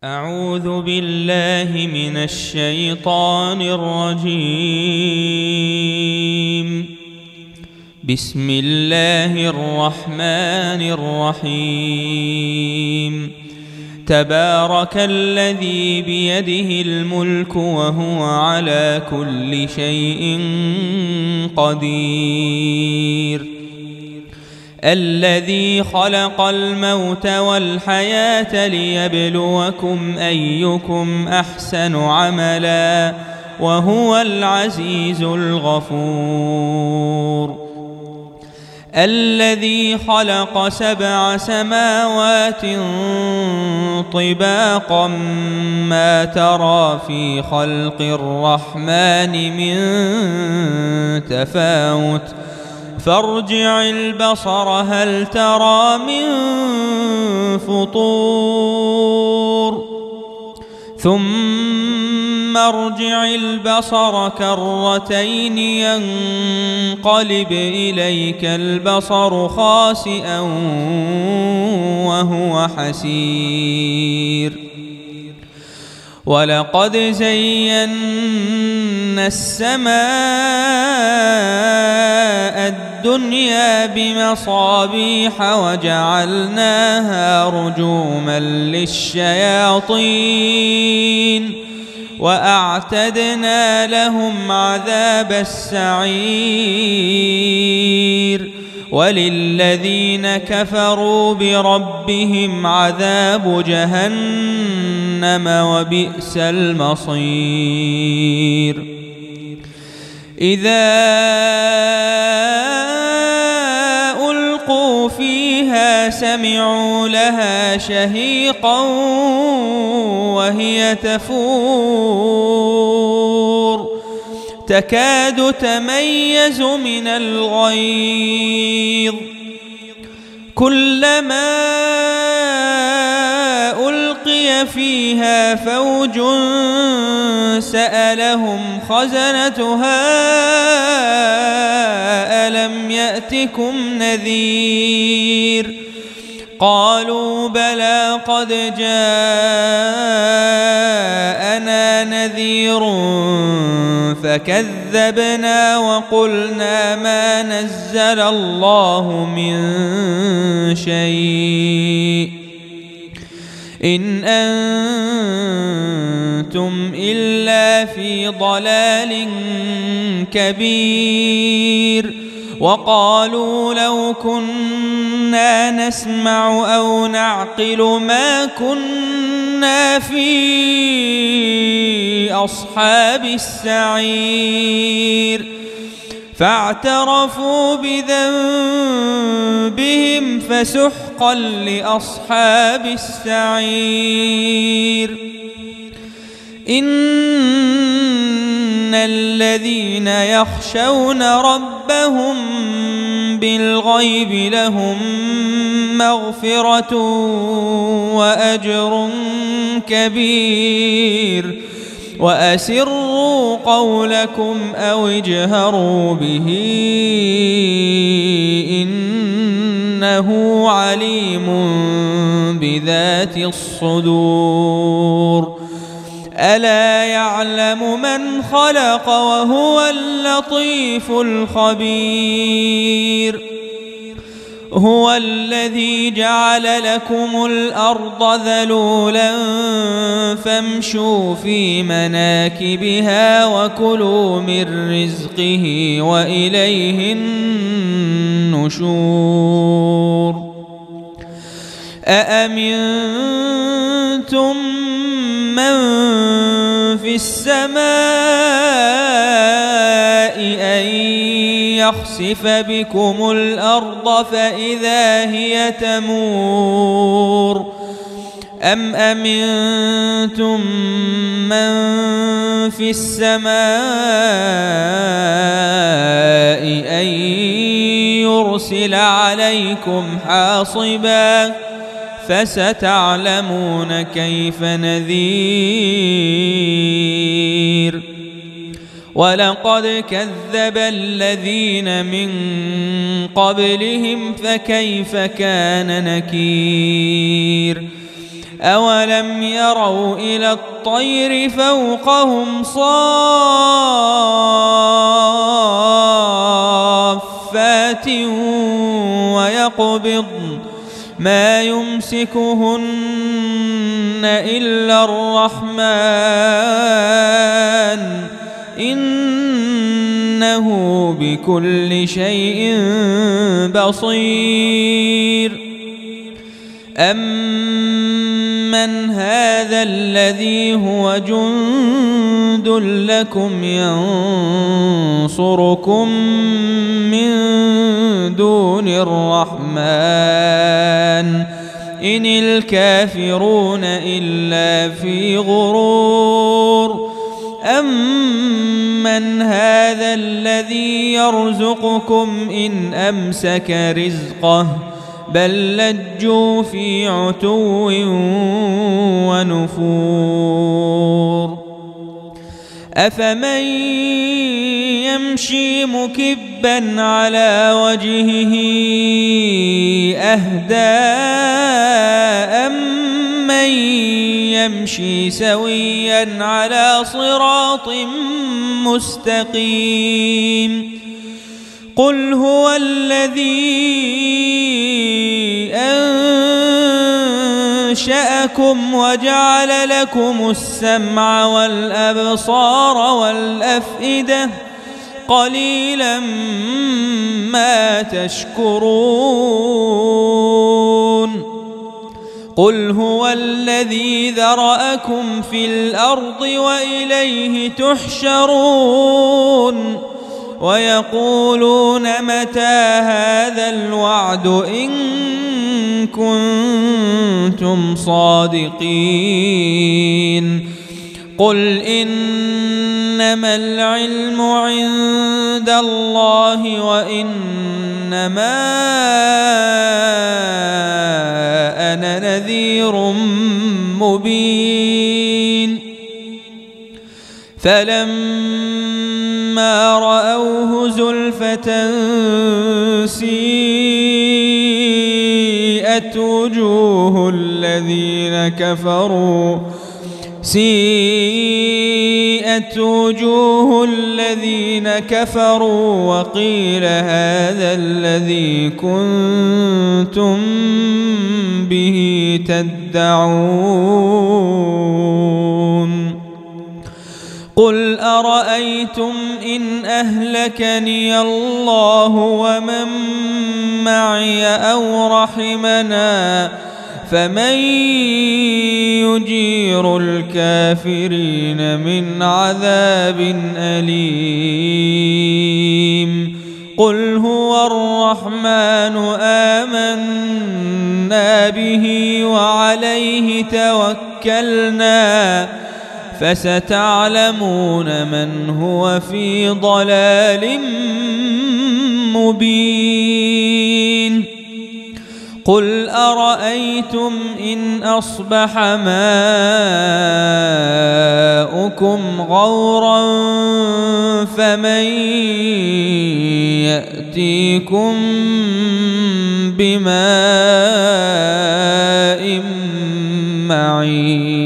أعوذ بالله من الشيطان الرجيم. بسم الله الرحمن الرحيم. تبارك الذي بيده الملك وهو على كل شيء قدير. الذي خلق الموت والحياة ليبلوكم أيكم أحسن عملا وهو العزيز الغفور. الذي خلق 7 سماوات طباقا ما ترى في خلق الرحمن من تفاوت فارجع البصر هل ترى من فطور ثم ارجع البصر كرتين ينقلب إليك البصر خاسئا وهو حسير. ولقد زينا السماء الدنيا بمصابيح وجعلناها رجوما للشياطين وأعتدنا لهم عذاب السعير. وللذين كفروا بربهم عذاب جهنم وبئس المصير. إذا ألقوا فيها سمعوا لها شهيقا وهي تفور تكاد تميز من الغيظ كلما ألقي فيها فوج سألهم خزنتها ألم يأتكم نذير قالوا بلى قد جاءنا نذير فكذبنا وقلنا ما نزل الله من شيء إن أنتم إلا في ضلال كبير. وقالوا لو كنا نسمع أو نعقل ما كنا في أصحاب السعير فاعترفوا بذنبهم فسحقا لأصحاب السعير. إن الذين يخشون ربهم بالغيب لهم مغفرة وأجر كبير. وأسروا قولكم أو اجهروا به إنه عليم بذات الصدور. ألا يعلم من خلق وهو اللطيف الخبير. هو الذي جعل لكم الأرض ذلولا فامشوا في مناكبها وكلوا من رزقه وإليه النشور. أأمنتم من في السماء أن يخسف بكم الأرض فإذا هي تمور أم أمنتم من في السماء أن يرسل عليكم حاصبا فستعلمون كيف نذير. ولقد كذب الذين من قبلهم فكيف كان نكير. أولم يروا إلى الطير فوقهم صافات ويقبضن ما يمسكهن إلا الرحمن إنه بكل شيء بصير. أمن هذا الذي هو جند لكم ينصركم من دون الرحمن إن الكافرون إلا في غرور. أمن هذا الذي يرزقكم إن أمسك رزقه بل لجوا في عتو ونفور. أفمن يمشي مكبا على وجهه أهدى أمن يمشي سويا على صراط مستقيم. قل هو الذي أنشأكم وجعل لكم السمع والأبصار والأفئدة قليلا ما تشكرون. قل هو الذي ذرأكم في الأرض وإليه تحشرون. ويقولون متى هذا الوعد إن كنتم صادقين. قل إنما العلم عند الله وإنما أنا نذير مبين. فلما رأوه زلفة سيئت وجوه الذين كفروا وقيل هذا الذي كنتم به تدعون. قل أرأيتم إن أهلكني الله ومن معي أو رحمنا فمن يجير الكافرين من عذاب أليم. قل هو الرحمن آمنا به وعليه توكلنا فستعلمون من هو في ضلال مبين. قل أرأيتم إن أصبح ماؤكم غورا فمن يأتيكم بماء معين.